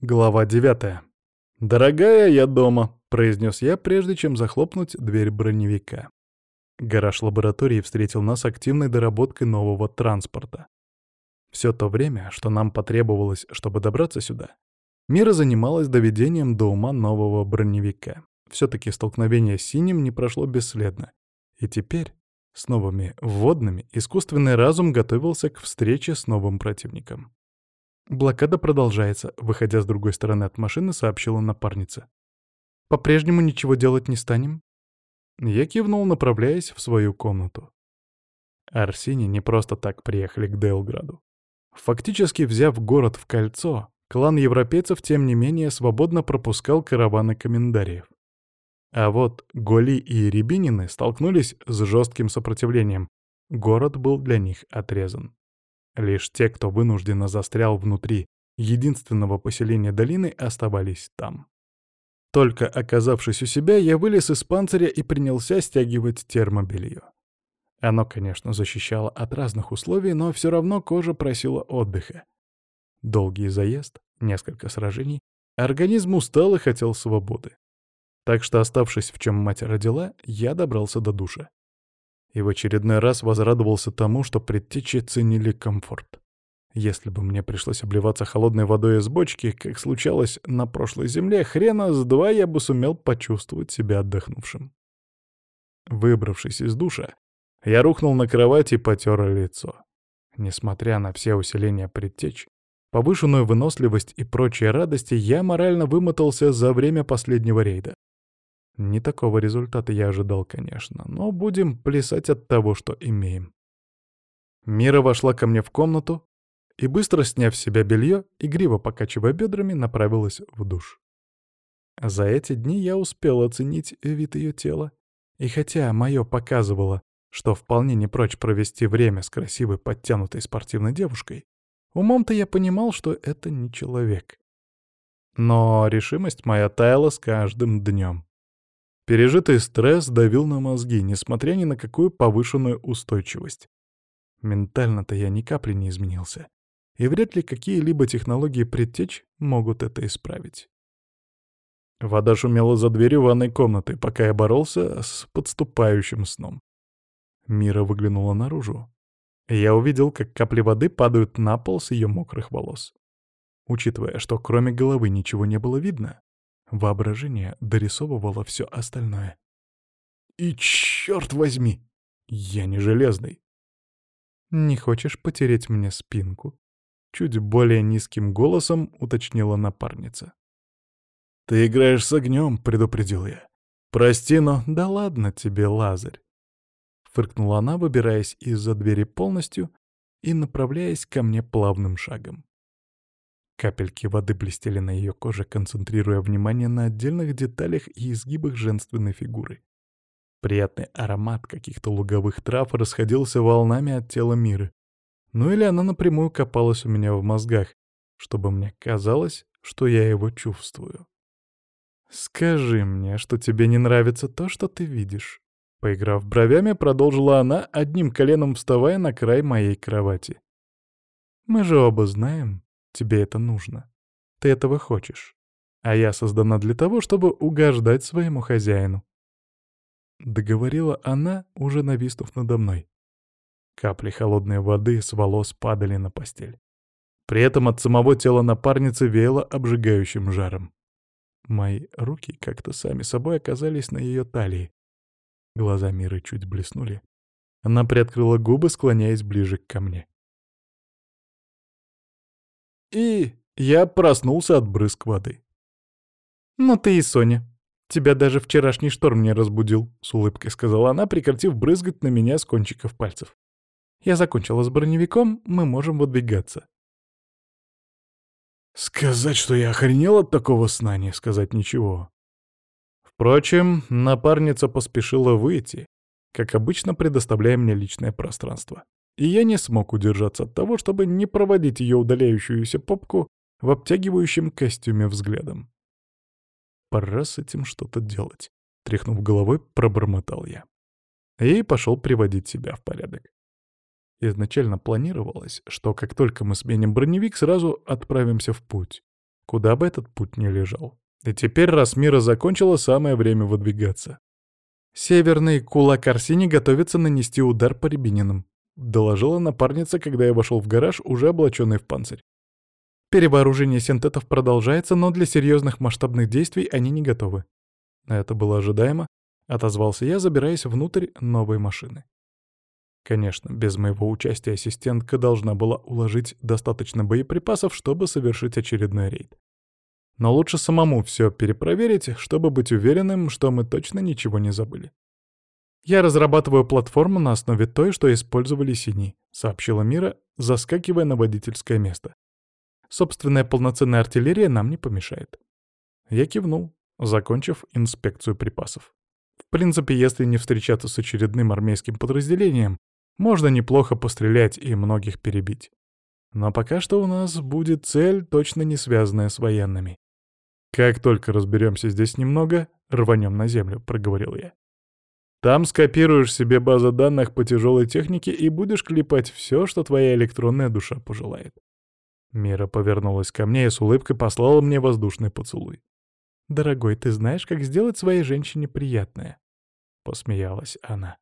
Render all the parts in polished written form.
Глава 9. «Дорогая, я дома», — произнес я, прежде чем захлопнуть дверь броневика. Гараж лаборатории встретил нас активной доработкой нового транспорта. Все то время, что нам потребовалось, чтобы добраться сюда, Мира занималась доведением до ума нового броневика. Все-таки столкновение с синим не прошло бесследно. И теперь, с новыми вводными, искусственный разум готовился к встрече с новым противником. «Блокада продолжается», — выходя с другой стороны от машины, сообщила напарница. «По-прежнему ничего делать не станем?» Я кивнул, направляясь в свою комнату. Арсини не просто так приехали к Дейлграду. Фактически взяв город в кольцо, клан европейцев, тем не менее, свободно пропускал караваны коммендариев. А вот Голи и Рябинины столкнулись с жестким сопротивлением. Город был для них отрезан. Лишь те, кто вынужденно застрял внутри единственного поселения долины, оставались там. Только оказавшись у себя, я вылез из панциря и принялся стягивать термобелье. Оно, конечно, защищало от разных условий, но все равно кожа просила отдыха. Долгий заезд, несколько сражений, организм устал и хотел свободы. Так что, оставшись в чем мать родила, я добрался до душа. И в очередной раз возрадовался тому, что предтечи ценили комфорт. Если бы мне пришлось обливаться холодной водой из бочки, как случалось на прошлой земле, хрена с два я бы сумел почувствовать себя отдохнувшим. Выбравшись из душа, я рухнул на кровать и потер лицо. Несмотря на все усиления предтеч, повышенную выносливость и прочие радости, я морально вымотался за время последнего рейда. Не такого результата я ожидал, конечно, но будем плясать от того, что имеем. Мира вошла ко мне в комнату и, быстро сняв с себя белье, игриво покачивая бедрами, направилась в душ. За эти дни я успел оценить вид ее тела, и хотя мое показывало, что вполне не прочь провести время с красивой подтянутой спортивной девушкой, умом-то я понимал, что это не человек. Но решимость моя таяла с каждым днем. Пережитый стресс давил на мозги, несмотря ни на какую повышенную устойчивость. Ментально-то я ни капли не изменился, и вряд ли какие-либо технологии предтеч могут это исправить. Вода шумела за дверью ванной комнаты, пока я боролся с подступающим сном. Мира выглянула наружу. Я увидел, как капли воды падают на пол с ее мокрых волос. Учитывая, что кроме головы ничего не было видно, воображение дорисовывало все остальное. И черт возьми, я не железный. «Не хочешь потереть мне спинку?» Чуть более низким голосом уточнила напарница. «Ты играешь с огнем», — предупредил я. «Прости, но...» «Да ладно тебе, Лазарь!» Фыркнула она, выбираясь из-за двери полностью и направляясь ко мне плавным шагом. Капельки воды блестели на ее коже, концентрируя внимание на отдельных деталях и изгибах женственной фигуры. Приятный аромат каких-то луговых трав расходился волнами от тела Миры. Ну или она напрямую копалась у меня в мозгах, чтобы мне казалось, что я его чувствую. «Скажи мне, что тебе не нравится то, что ты видишь?» Поиграв бровями, продолжила она, одним коленом вставая на край моей кровати. «Мы же оба знаем, тебе это нужно. Ты этого хочешь. А я создана для того, чтобы угождать своему хозяину». Договорила она, уже нависнув надо мной. Капли холодной воды с волос падали на постель. При этом от самого тела напарницы веяло обжигающим жаром. Мои руки как-то сами собой оказались на ее талии. Глаза Миры чуть блеснули. Она приоткрыла губы, склоняясь ближе ко мне. И я проснулся от брызг воды. «Ну ты и Соня. Тебя даже вчерашний шторм не разбудил», — с улыбкой сказала она, прекратив брызгать на меня с кончиков пальцев. «Я закончила с броневиком, мы можем выдвигаться». Сказать, что я охренел от такого сна, не сказать ничего. Впрочем, напарница поспешила выйти, как обычно предоставляя мне личное пространство. И я не смог удержаться от того, чтобы не проводить ее удаляющуюся попку в обтягивающем костюме взглядом. Пора с этим что-то делать. Тряхнув головой, пробормотал я. И пошел приводить себя в порядок. Изначально планировалось, что как только мы сменим броневик, сразу отправимся в путь. Куда бы этот путь ни лежал. И теперь, раз Мира закончила, самое время выдвигаться. «Северный кулак Арсений готовится нанести удар по Рябининым», — доложила напарница, когда я вошел в гараж, уже облаченный в панцирь. «Перевооружение синтетов продолжается, но для серьезных масштабных действий они не готовы». Это было ожидаемо, — отозвался я, забираясь внутрь новой машины. Конечно, без моего участия ассистентка должна была уложить достаточно боеприпасов, чтобы совершить очередной рейд. Но лучше самому все перепроверить, чтобы быть уверенным, что мы точно ничего не забыли. «Я разрабатываю платформу на основе той, что использовали синие», — сообщила Мира, заскакивая на водительское место. «Собственная полноценная артиллерия нам не помешает». Я кивнул, закончив инспекцию припасов. В принципе, если не встречаться с очередным армейским подразделением, можно неплохо пострелять и многих перебить. Но пока что у нас будет цель, точно не связанная с военными. «Как только разберемся здесь немного, рванем на землю», — проговорил я. «Там скопируешь себе базу данных по тяжелой технике и будешь клепать все, что твоя электронная душа пожелает». Мира повернулась ко мне и с улыбкой послала мне воздушный поцелуй. «Дорогой, ты знаешь, как сделать своей женщине приятное?» — посмеялась она.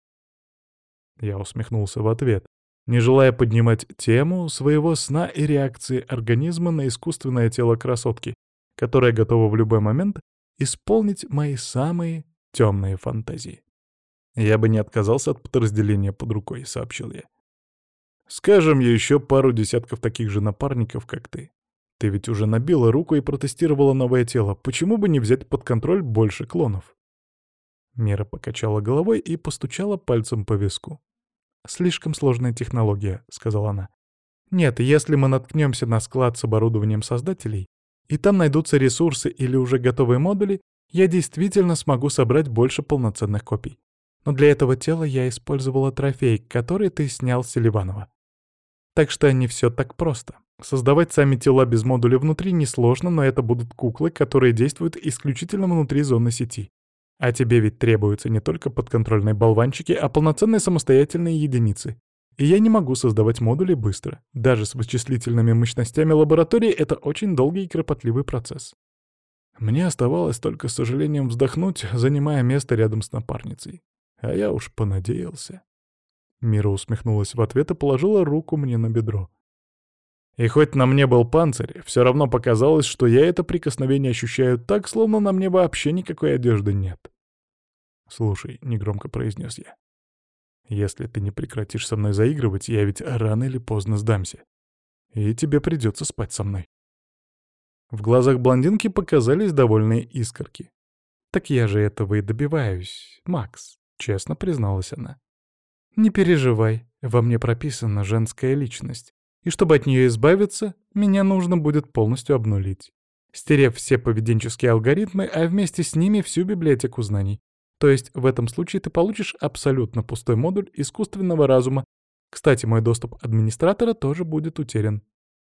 Я усмехнулся в ответ, не желая поднимать тему своего сна и реакции организма на искусственное тело красотки, которая готова в любой момент исполнить мои самые темные фантазии. «Я бы не отказался от подразделения под рукой», — сообщил я. «Скажем, еще пару десятков таких же напарников, как ты. Ты ведь уже набила руку и протестировала новое тело. Почему бы не взять под контроль больше клонов?» Мира покачала головой и постучала пальцем по виску. «Слишком сложная технология», — сказала она. «Нет, если мы наткнемся на склад с оборудованием создателей, и там найдутся ресурсы или уже готовые модули, я действительно смогу собрать больше полноценных копий. Но для этого тела я использовала трофей, который ты снял с Селиванова. Так что не все так просто. Создавать сами тела без модуля внутри несложно, но это будут куклы, которые действуют исключительно внутри зоны сети. А тебе ведь требуются не только подконтрольные болванчики, а полноценные самостоятельные единицы. И я не могу создавать модули быстро. Даже с вычислительными мощностями лаборатории это очень долгий и кропотливый процесс. Мне оставалось только с сожалением вздохнуть, занимая место рядом с напарницей. А я уж понадеялся. Мира усмехнулась в ответ и положила руку мне на бедро. И хоть на мне был панцирь, все равно показалось, что я это прикосновение ощущаю так, словно на мне вообще никакой одежды нет. «Слушай», — негромко произнес я, — «если ты не прекратишь со мной заигрывать, я ведь рано или поздно сдамся. И тебе придется спать со мной». В глазах блондинки показались довольные искорки. «Так я же этого и добиваюсь, Макс», — честно призналась она. «Не переживай, во мне прописана женская личность, и чтобы от нее избавиться, меня нужно будет полностью обнулить, стерев все поведенческие алгоритмы, а вместе с ними всю библиотеку знаний. То есть в этом случае ты получишь абсолютно пустой модуль искусственного разума. Кстати, мой доступ администратора тоже будет утерян».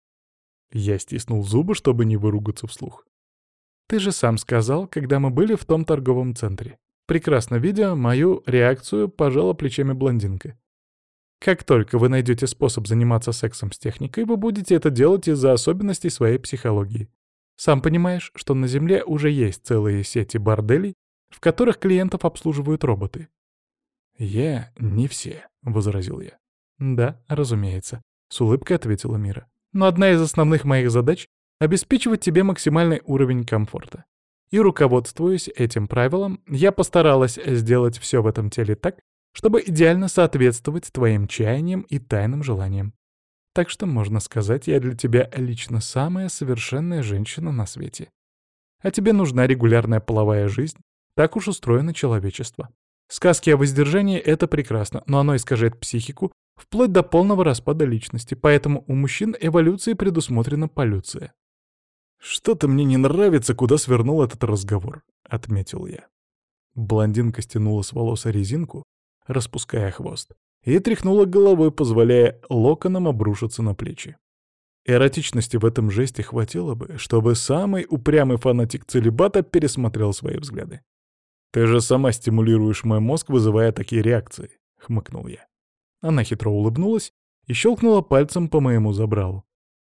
Я стиснул зубы, чтобы не выругаться вслух. «Ты же сам сказал, когда мы были в том торговом центре». Прекрасно видя мою реакцию, пожала плечами блондинка. «Как только вы найдете способ заниматься сексом с техникой, вы будете это делать из-за особенностей своей психологии. Сам понимаешь, что на Земле уже есть целые сети борделей, в которых клиентов обслуживают роботы». «Я не все», — возразил я. «Да, разумеется», — с улыбкой ответила Мира. «Но одна из основных моих задач — обеспечивать тебе максимальный уровень комфорта. И руководствуясь этим правилом, я постаралась сделать все в этом теле так, чтобы идеально соответствовать твоим чаяниям и тайным желаниям. Так что, можно сказать, я для тебя лично самая совершенная женщина на свете. А тебе нужна регулярная половая жизнь, так уж устроено человечество. Сказки о воздержании — это прекрасно, но оно искажает психику вплоть до полного распада личности, поэтому у мужчин эволюции предусмотрена полюция». «Что-то мне не нравится, куда свернул этот разговор», — отметил я. Блондинка стянула с волоса резинку, распуская хвост, и тряхнула головой, позволяя локонам обрушиться на плечи. Эротичности в этом жесте хватило бы, чтобы самый упрямый фанатик целибата пересмотрел свои взгляды. «Ты же сама стимулируешь мой мозг, вызывая такие реакции», — хмыкнул я. Она хитро улыбнулась и щелкнула пальцем по моему забралу.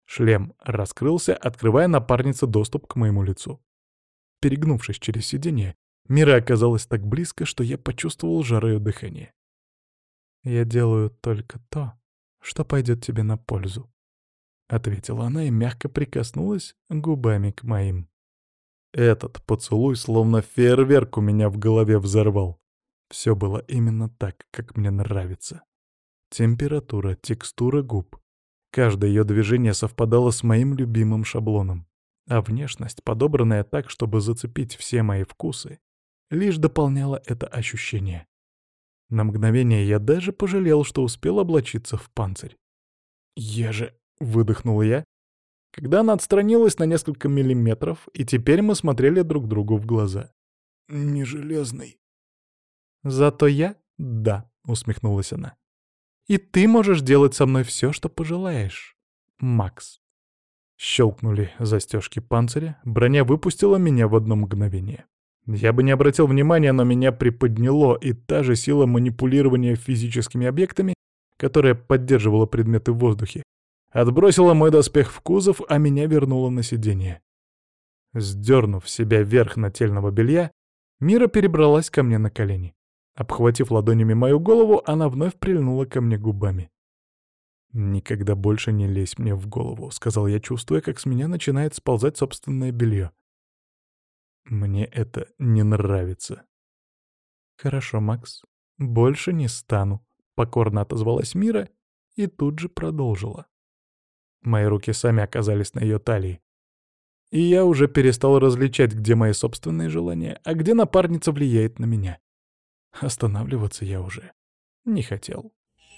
Шлем раскрылся, открывая напарнице доступ к моему лицу. Перегнувшись через сиденье, Мира оказалась так близко, что я почувствовал жар ее дыхания. «Я делаю только то, что пойдет тебе на пользу», — ответила она и мягко прикоснулась губами к моим. Этот поцелуй словно фейерверк у меня в голове взорвал. Все было именно так, как мне нравится. Температура, текстура губ. Каждое ее движение совпадало с моим любимым шаблоном. А внешность, подобранная так, чтобы зацепить все мои вкусы, лишь дополняла это ощущение. На мгновение я даже пожалел, что успел облачиться в панцирь. «Я же...» — выдохнул я, когда она отстранилась на несколько миллиметров, и теперь мы смотрели друг другу в глаза. «Не железный». «Зато я — да», — усмехнулась она. «И ты можешь делать со мной все, что пожелаешь, Макс». Щелкнули застежки панциря, броня выпустила меня в одно мгновение. Я бы не обратил внимания, но меня приподняло, и та же сила манипулирования физическими объектами, которая поддерживала предметы в воздухе, отбросила мой доспех в кузов, а меня вернула на сиденье. Сдернув себя вверх нательного белья, Мира перебралась ко мне на колени. Обхватив ладонями мою голову, она вновь прильнула ко мне губами. «Никогда больше не лезь мне в голову», — сказал я, чувствуя, как с меня начинает сползать собственное белье. «Мне это не нравится». «Хорошо, Макс, больше не стану», — покорно отозвалась Мира и тут же продолжила. Мои руки сами оказались на ее талии. И я уже перестал различать, где мои собственные желания, а где напарница влияет на меня. Останавливаться я уже не хотел.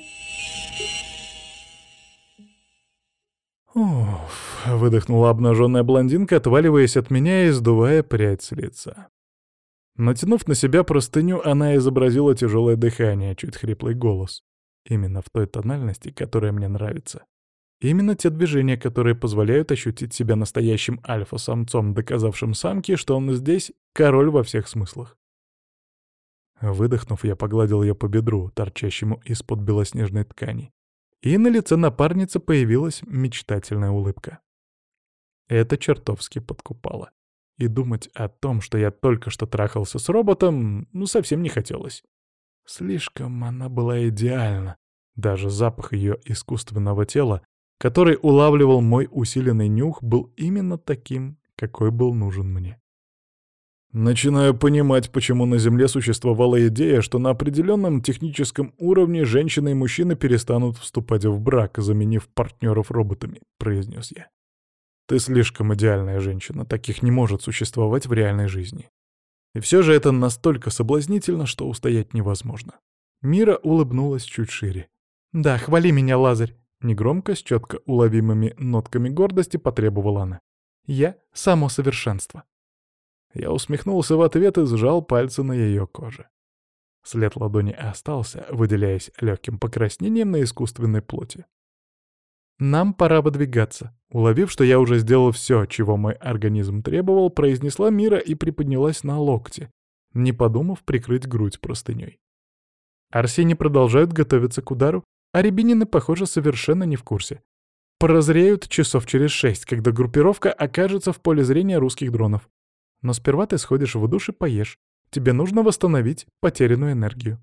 «Уф», — выдохнула обнаженная блондинка, отваливаясь от меня и сдувая прядь с лица. Натянув на себя простыню, она изобразила тяжелое дыхание, чуть хриплый голос. Именно в той тональности, которая мне нравится. Именно те движения, которые позволяют ощутить себя настоящим альфа-самцом, доказавшим самке, что он здесь король во всех смыслах. Выдохнув, я погладил ее по бедру, торчащему из-под белоснежной ткани. И на лице напарницы появилась мечтательная улыбка. Это чертовски подкупало. И думать о том, что я только что трахался с роботом, совсем не хотелось. Слишком она была идеальна. Даже запах ее искусственного тела, который улавливал мой усиленный нюх, был именно таким, какой был нужен мне. Начинаю понимать, почему на Земле существовала идея, что на определенном техническом уровне женщины и мужчины перестанут вступать в брак, заменив партнеров роботами, произнес я. Ты слишком идеальная женщина, таких не может существовать в реальной жизни. И все же это настолько соблазнительно, что устоять невозможно. Мира улыбнулась чуть шире. «Да, хвали меня, Лазарь!» Негромко, с четко уловимыми нотками гордости потребовала она. «Я — само совершенство». Я усмехнулся в ответ и сжал пальцы на ее коже. След ладони остался, выделяясь легким покраснением на искусственной плоти. «Нам пора выдвигаться». Уловив, что я уже сделал все, чего мой организм требовал, произнесла Мира и приподнялась на локте, не подумав прикрыть грудь простыней. Арсений продолжают готовиться к удару, а рябинины, похоже, совершенно не в курсе. Прозреют часов через 6, когда группировка окажется в поле зрения русских дронов. Но сперва ты сходишь в душ и поешь. Тебе нужно восстановить потерянную энергию.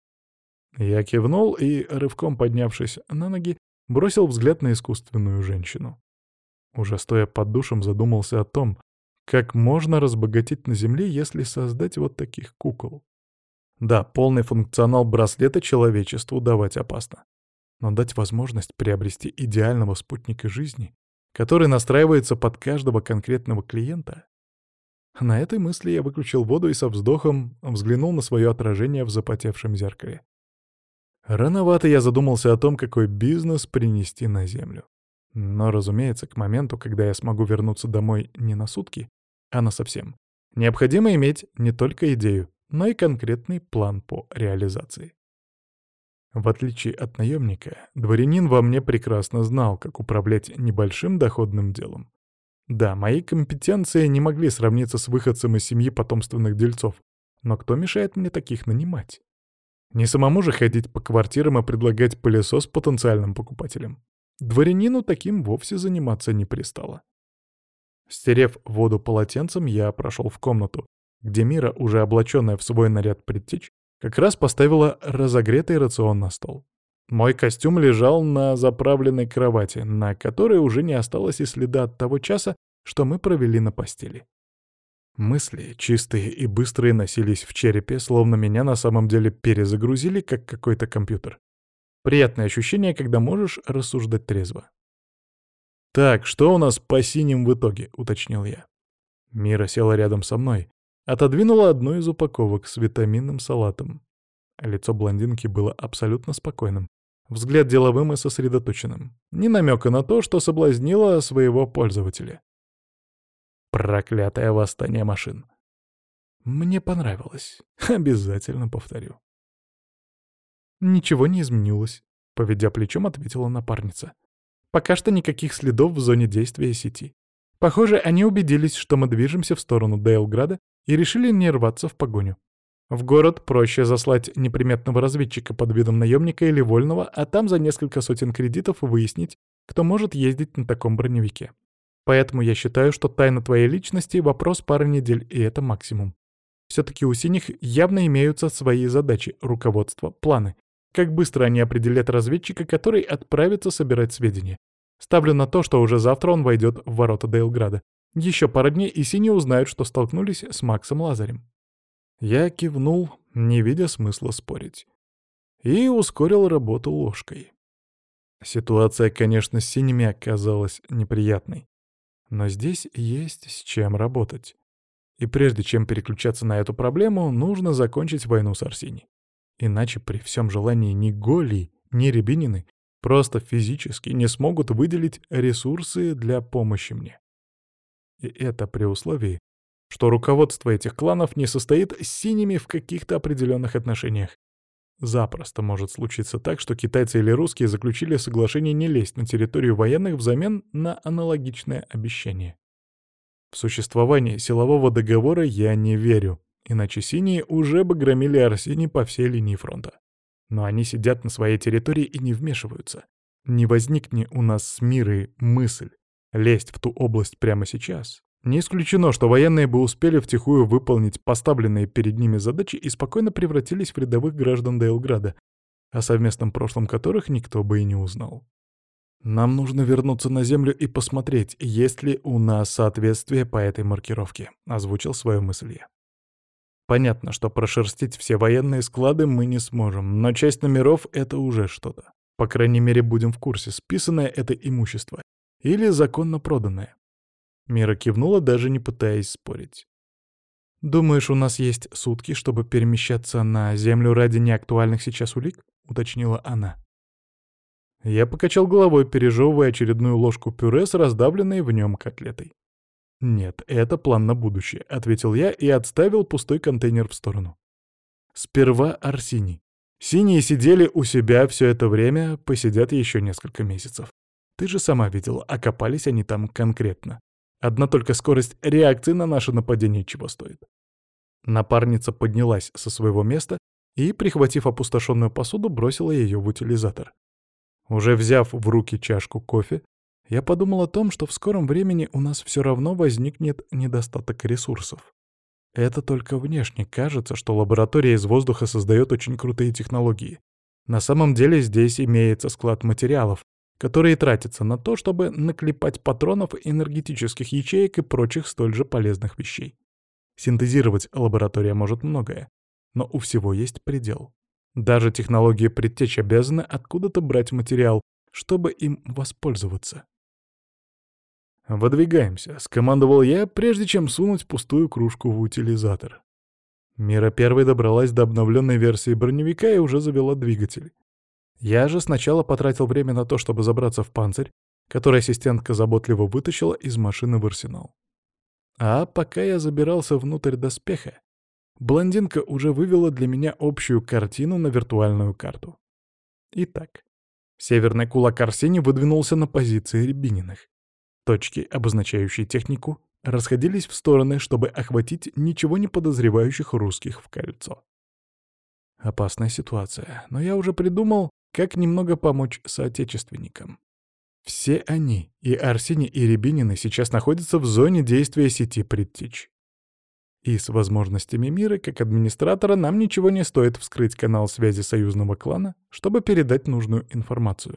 Я кивнул и, рывком поднявшись на ноги, бросил взгляд на искусственную женщину. Уже стоя под душем, задумался о том, как можно разбогатеть на Земле, если создать вот таких кукол. Да, полный функционал браслета человечеству давать опасно. Но дать возможность приобрести идеального спутника жизни, который настраивается под каждого конкретного клиента. На этой мысли я выключил воду и со вздохом взглянул на свое отражение в запотевшем зеркале. Рановато я задумался о том, какой бизнес принести на Землю. Но, разумеется, к моменту, когда я смогу вернуться домой не на сутки, а насовсем, необходимо иметь не только идею, но и конкретный план по реализации. В отличие от наемника, дворянин во мне прекрасно знал, как управлять небольшим доходным делом. Да, мои компетенции не могли сравниться с выходцем из семьи потомственных дельцов, но кто мешает мне таких нанимать? Не самому же ходить по квартирам и предлагать пылесос потенциальным покупателям. Дворянину таким вовсе заниматься не пристало. Стерев воду полотенцем, я прошел в комнату, где Мира, уже облаченная в свой наряд предтеч, как раз поставила разогретый рацион на стол. Мой костюм лежал на заправленной кровати, на которой уже не осталось и следа от того часа, что мы провели на постели. Мысли, чистые и быстрые, носились в черепе, словно меня на самом деле перезагрузили, как какой-то компьютер. Приятное ощущение, когда можешь рассуждать трезво. «Так, что у нас по синим в итоге?» — уточнил я. Мира села рядом со мной, отодвинула одну из упаковок с витаминным салатом. Лицо блондинки было абсолютно спокойным, взгляд деловым и сосредоточенным. Ни намека на то, что соблазнило своего пользователя. Проклятое восстание машин. Мне понравилось. Обязательно повторю. «Ничего не изменилось», — поведя плечом, ответила напарница. «Пока что никаких следов в зоне действия сети. Похоже, они убедились, что мы движемся в сторону Дейлграда и решили не рваться в погоню. В город проще заслать неприметного разведчика под видом наемника или вольного, а там за несколько сотен кредитов выяснить, кто может ездить на таком броневике. Поэтому я считаю, что тайна твоей личности — вопрос пары недель, и это максимум. Все-таки у синих явно имеются свои задачи, руководство, планы. Как быстро они определят разведчика, который отправится собирать сведения. Ставлю на то, что уже завтра он войдет в ворота Дейлграда. Еще пара дней, и синие узнают, что столкнулись с Максом Лазарем». Я кивнул, не видя смысла спорить. И ускорил работу ложкой. Ситуация, конечно, с синими оказалась неприятной. Но здесь есть с чем работать. И прежде чем переключаться на эту проблему, нужно закончить войну с Арсини. Иначе при всем желании ни Голи, ни Рябинины просто физически не смогут выделить ресурсы для помощи мне. И это при условии, что руководство этих кланов не состоит с синими в каких-то определенных отношениях. Запросто может случиться так, что китайцы или русские заключили соглашение не лезть на территорию военных взамен на аналогичное обещание. В существование силового договора я не верю, иначе синие уже бы громили Арсений по всей линии фронта. Но они сидят на своей территории и не вмешиваются. Не возникни у нас с Мирой мысль лезть в ту область прямо сейчас. Не исключено, что военные бы успели втихую выполнить поставленные перед ними задачи и спокойно превратились в рядовых граждан Дейлграда, о совместном прошлом которых никто бы и не узнал. «Нам нужно вернуться на Землю и посмотреть, есть ли у нас соответствие по этой маркировке», — озвучил свою мысль я. Понятно, что прошерстить все военные склады мы не сможем, но часть номеров — это уже что-то. По крайней мере, будем в курсе, списанное это имущество или законно проданное. Мира кивнула, даже не пытаясь спорить. «Думаешь, у нас есть сутки, чтобы перемещаться на Землю ради неактуальных сейчас улик?» — уточнила она. Я покачал головой, пережевывая очередную ложку пюре с раздавленной в нем котлетой. «Нет, это план на будущее», — ответил я и отставил пустой контейнер в сторону. «Сперва Арсений. Синие сидели у себя все это время, посидят еще несколько месяцев. Ты же сама видела, окопались они там конкретно. Одна только скорость реакции на наше нападение чего стоит». Напарница поднялась со своего места и, прихватив опустошенную посуду, бросила ее в утилизатор. Уже взяв в руки чашку кофе, я подумал о том, что в скором времени у нас все равно возникнет недостаток ресурсов. Это только внешне кажется, что лаборатория из воздуха создает очень крутые технологии. На самом деле здесь имеется склад материалов, которые тратятся на то, чтобы наклепать патронов, энергетических ячеек и прочих столь же полезных вещей. Синтезировать лаборатория может многое, но у всего есть предел. Даже технологии предтеч обязаны откуда-то брать материал, чтобы им воспользоваться. «Выдвигаемся», — скомандовал я, прежде чем сунуть пустую кружку в утилизатор. Мира первой добралась до обновленной версии броневика и уже завела двигатель. Я же сначала потратил время на то, чтобы забраться в панцирь, который ассистентка заботливо вытащила из машины в арсенал. А пока я забирался внутрь доспеха, блондинка уже вывела для меня общую картину на виртуальную карту. Итак, северный кулак Арсений выдвинулся на позиции Рябининых. Точки, обозначающие технику, расходились в стороны, чтобы охватить ничего не подозревающих русских в кольцо. Опасная ситуация, но я уже придумал, как немного помочь соотечественникам. Все они, и Арсений, и Рябинины, сейчас находятся в зоне действия сети предтеч. И с возможностями мира, как администратора, нам ничего не стоит вскрыть канал связи союзного клана, чтобы передать нужную информацию.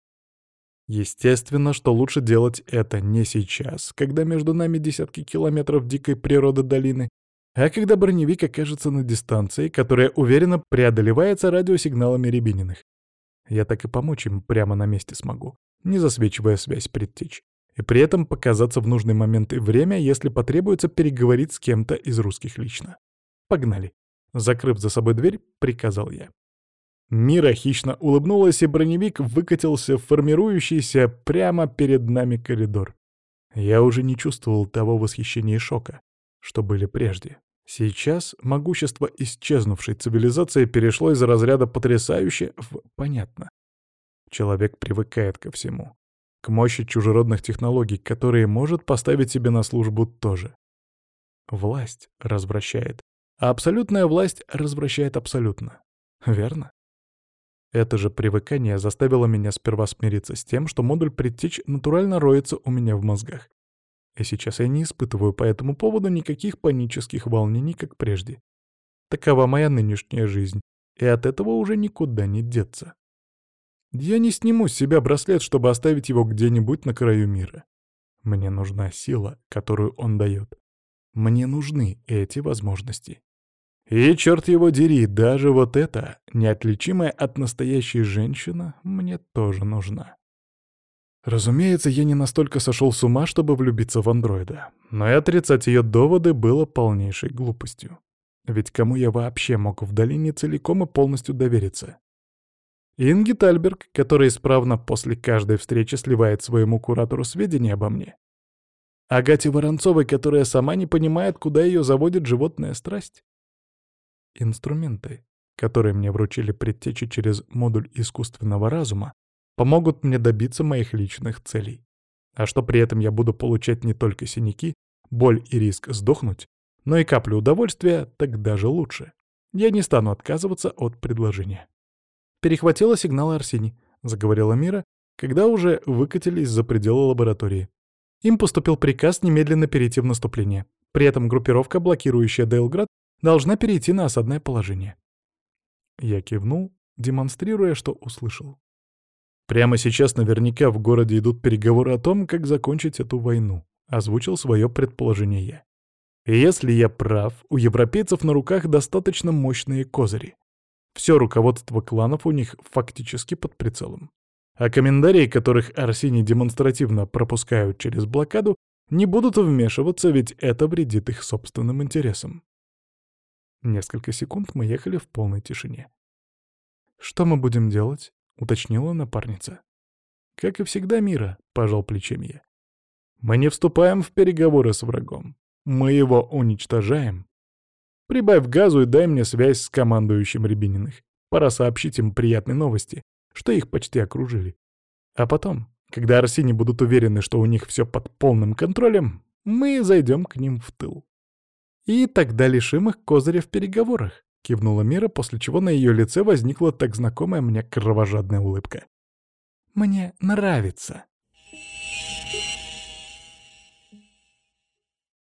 Естественно, что лучше делать это не сейчас, когда между нами десятки километров дикой природы долины, а когда броневик окажется на дистанции, которая уверенно преодолевается радиосигналами Рябининых. Я так и помочь им прямо на месте смогу, не засвечивая связь предтеч, и при этом показаться в нужный момент и время, если потребуется переговорить с кем-то из русских лично. Погнали. Закрыв за собой дверь, приказал я. Мира хищно улыбнулась, и броневик выкатился в формирующийся прямо перед нами коридор. Я уже не чувствовал того восхищения и шока, что были прежде. Сейчас могущество исчезнувшей цивилизации перешло из разряда «потрясающе» в «понятно». Человек привыкает ко всему. К мощи чужеродных технологий, которые может поставить себе на службу тоже. Власть развращает, а абсолютная власть развращает абсолютно. Верно? Это же привыкание заставило меня сперва смириться с тем, что модуль предтеч натурально роется у меня в мозгах. И сейчас я не испытываю по этому поводу никаких панических волнений, как прежде. Такова моя нынешняя жизнь, и от этого уже никуда не деться. Я не сниму с себя браслет, чтобы оставить его где-нибудь на краю мира. Мне нужна сила, которую он дает. Мне нужны эти возможности. И, черт его дери, даже вот эта, неотличимая от настоящей женщина, мне тоже нужна. Разумеется, я не настолько сошел с ума, чтобы влюбиться в андроида, но и отрицать ее доводы было полнейшей глупостью. Ведь кому я вообще мог в долине целиком и полностью довериться? Инги Тальберг, которая исправно после каждой встречи сливает своему куратору сведения обо мне. Агате Воронцовой, которая сама не понимает, куда ее заводит животная страсть. Инструменты, которые мне вручили предтечи через модуль искусственного разума, помогут мне добиться моих личных целей. А что при этом я буду получать не только синяки, боль и риск сдохнуть, но и каплю удовольствия, так даже лучше. Я не стану отказываться от предложения. Перехватила сигнал Арсений, заговорила Мира, когда уже выкатились за пределы лаборатории. Им поступил приказ немедленно перейти в наступление. При этом группировка, блокирующая Дейлград, должна перейти на осадное положение. Я кивнул, демонстрируя, что услышал. Прямо сейчас наверняка в городе идут переговоры о том, как закончить эту войну, озвучил свое предположение я. И если я прав, у европейцев на руках достаточно мощные козыри. Все руководство кланов у них фактически под прицелом. А комментарии, которых Арсений демонстративно пропускают через блокаду, не будут вмешиваться, ведь это вредит их собственным интересам. Несколько секунд мы ехали в полной тишине. «Что мы будем делать?» — уточнила напарница. «Как и всегда, Мира», — пожал плечами я. «Мы не вступаем в переговоры с врагом. Мы его уничтожаем. Прибавь газу и дай мне связь с командующим Рябининых. Пора сообщить им приятные новости, что их почти окружили. А потом, когда Арсений будут уверены, что у них все под полным контролем, мы зайдем к ним в тыл. И тогда лишим их козыря в переговорах», — кивнула Мира, после чего на ее лице возникла так знакомая мне кровожадная улыбка. «Мне нравится».